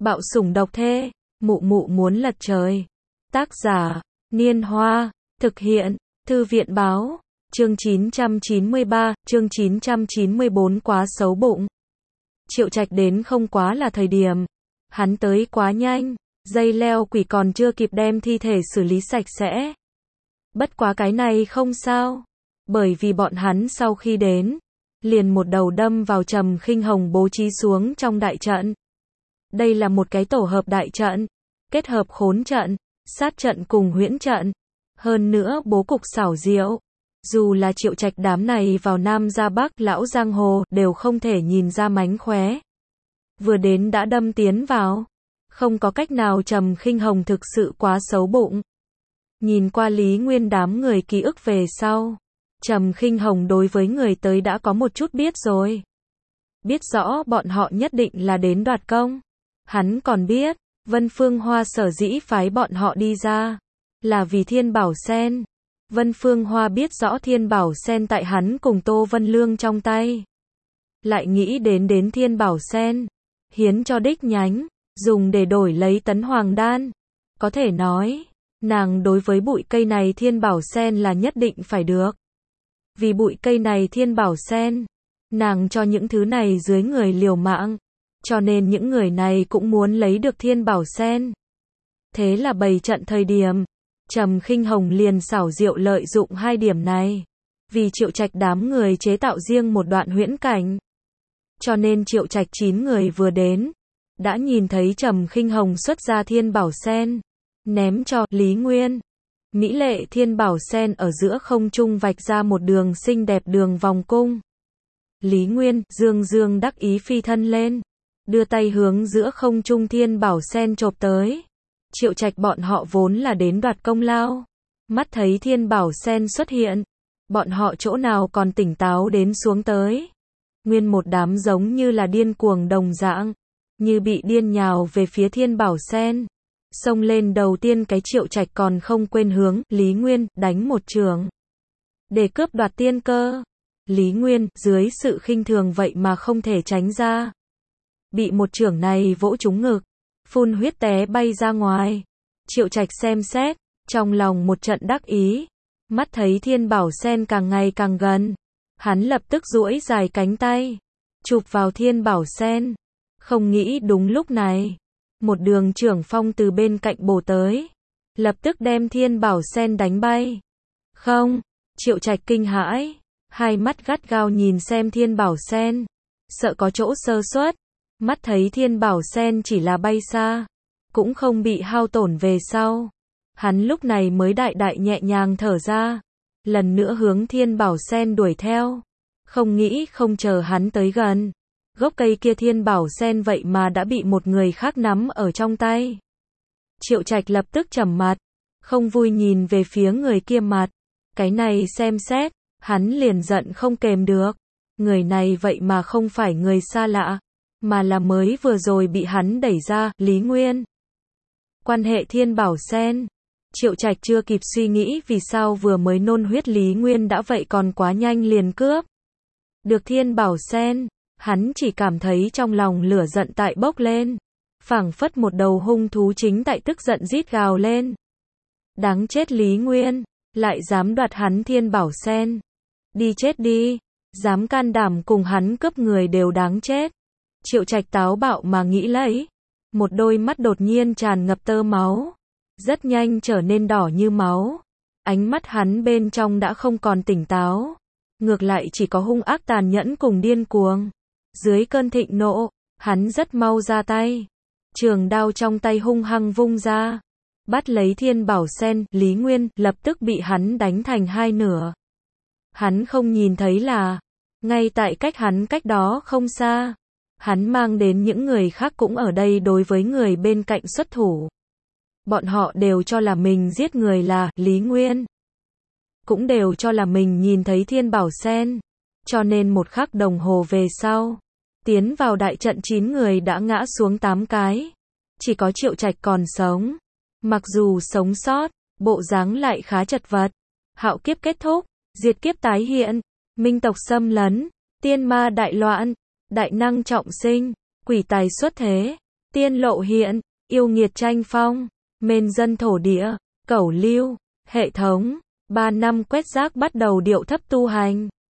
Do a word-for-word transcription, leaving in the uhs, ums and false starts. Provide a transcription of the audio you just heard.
Bạo sủng độc thê, mụ mụ muốn lật trời. Tác giả, Niên Hoa, thực hiện, Thư viện báo, chương chín trăm chín mươi ba, chương chín trăm chín mươi bốn quá xấu bụng. Triệu Trạch đến không quá là thời điểm. Hắn tới quá nhanh, dây leo quỷ còn chưa kịp đem thi thể xử lý sạch sẽ. Bất quá cái này không sao, bởi vì bọn hắn sau khi đến, liền một đầu đâm vào Trầm Khinh Hồng bố trí xuống trong đại trận. Đây là một cái tổ hợp đại trận, kết hợp khốn trận, sát trận cùng huyễn trận. Hơn nữa bố cục xảo diệu. Dù là Triệu Trạch đám này vào Nam ra Bắc lão giang hồ đều không thể nhìn ra mánh khóe. Vừa đến đã đâm tiến vào. Không có cách nào, Trầm Khinh Hồng thực sự quá xấu bụng. Nhìn qua Lý Nguyên đám người ký ức về sau, Trầm Khinh Hồng đối với người tới đã có một chút biết rồi. Biết rõ bọn họ nhất định là đến đoạt công. Hắn còn biết, Vân Phương Hoa sở dĩ phái bọn họ đi ra, là vì Thiên Bảo Sen. Vân Phương Hoa biết rõ Thiên Bảo Sen tại hắn cùng Tô Vân Lương trong tay. Lại nghĩ đến đến Thiên Bảo Sen, hiến cho đích nhánh, dùng để đổi lấy Tấn Hoàng Đan. Có thể nói, nàng đối với bụi cây này Thiên Bảo Sen là nhất định phải được. Vì bụi cây này Thiên Bảo Sen, nàng cho những thứ này dưới người liều mạng. Cho nên những người này cũng muốn lấy được Thiên Bảo Sen. Thế là bày trận thời điểm, Trầm Khinh Hồng liền xảo diệu lợi dụng hai điểm này. Vì Triệu Trạch đám người chế tạo riêng một đoạn huyễn cảnh. Cho nên Triệu Trạch chín người vừa đến, đã nhìn thấy Trầm Khinh Hồng xuất ra Thiên Bảo Sen, ném cho Lý Nguyên. Mỹ lệ Thiên Bảo Sen ở giữa không trung vạch ra một đường xinh đẹp đường vòng cung. Lý Nguyên dương dương đắc ý phi thân lên, đưa tay hướng giữa không trung Thiên Bảo Sen chộp tới. Triệu Trạch bọn họ vốn là đến đoạt công lao, mắt thấy Thiên Bảo Sen xuất hiện, bọn họ chỗ nào còn tỉnh táo đến xuống tới. Nguyên một đám giống như là điên cuồng đồng dạng, như bị điên nhào về phía Thiên Bảo Sen. Xông lên đầu tiên cái Triệu Trạch còn không quên hướng Lý Nguyên đánh một chưởng để cướp đoạt tiên cơ. Lý Nguyên dưới sự khinh thường vậy mà không thể tránh ra, bị một chưởng này vỗ trúng ngực, phun huyết té bay ra ngoài. Triệu Trạch xem xét, trong lòng một trận đắc ý, mắt thấy Thiên Bảo Sen càng ngày càng gần, hắn lập tức duỗi dài cánh tay, chụp vào Thiên Bảo Sen. Không nghĩ đúng lúc này, một đường trưởng phong từ bên cạnh bổ tới, lập tức đem Thiên Bảo Sen đánh bay. Không, Triệu Trạch kinh hãi, hai mắt gắt gao nhìn xem Thiên Bảo Sen, sợ có chỗ sơ suất. Mắt thấy Thiên Bảo Sen chỉ là bay xa, cũng không bị hao tổn về sau. Hắn lúc này mới đại đại nhẹ nhàng thở ra, lần nữa hướng Thiên Bảo Sen đuổi theo. Không nghĩ không chờ hắn tới gần, gốc cây kia Thiên Bảo Sen vậy mà đã bị một người khác nắm ở trong tay. Triệu Trạch lập tức trầm mặt, không vui nhìn về phía người kia mặt. Cái này xem xét, hắn liền giận không kềm được. Người này vậy mà không phải người xa lạ, mà là mới vừa rồi bị hắn đẩy ra, Lý Nguyên. Quan hệ Thiên Bảo Sen. Triệu Trạch chưa kịp suy nghĩ vì sao vừa mới nôn huyết Lý Nguyên đã vậy còn quá nhanh liền cướp được Thiên Bảo Sen. Hắn chỉ cảm thấy trong lòng lửa giận tại bốc lên, phảng phất một đầu hung thú chính tại tức giận rít gào lên. Đáng chết Lý Nguyên, lại dám đoạt hắn Thiên Bảo Sen. Đi chết đi, dám can đảm cùng hắn cướp người đều đáng chết. Triệu Trạch táo bạo mà nghĩ lấy, một đôi mắt đột nhiên tràn ngập tơ máu, rất nhanh trở nên đỏ như máu. Ánh mắt hắn bên trong đã không còn tỉnh táo, ngược lại chỉ có hung ác tàn nhẫn cùng điên cuồng. Dưới cơn thịnh nộ, hắn rất mau ra tay, trường đao trong tay hung hăng vung ra, bắt lấy Thiên Bảo Sen. Lý Nguyên lập tức bị hắn đánh thành hai nửa. Hắn không nhìn thấy là, ngay tại cách hắn cách đó không xa, hắn mang đến những người khác cũng ở đây đối với người bên cạnh xuất thủ. Bọn họ đều cho là mình giết người là Lý Nguyên, cũng đều cho là mình nhìn thấy Thiên Bảo Sen. Cho nên một khắc đồng hồ về sau, tiến vào đại trận chín người đã ngã xuống tám cái. Chỉ có Triệu Trạch còn sống. Mặc dù sống sót, bộ dáng lại khá chật vật. Hạo kiếp kết thúc, diệt kiếp tái hiện, minh tộc xâm lấn, tiên ma đại loạn, đại năng trọng sinh, quỷ tài xuất thế. tiên lộ hiện, yêu nghiệt tranh phong, mên dân thổ địa, cẩu lưu, hệ thống, ba năm quét rác bắt đầu điệu thấp tu hành.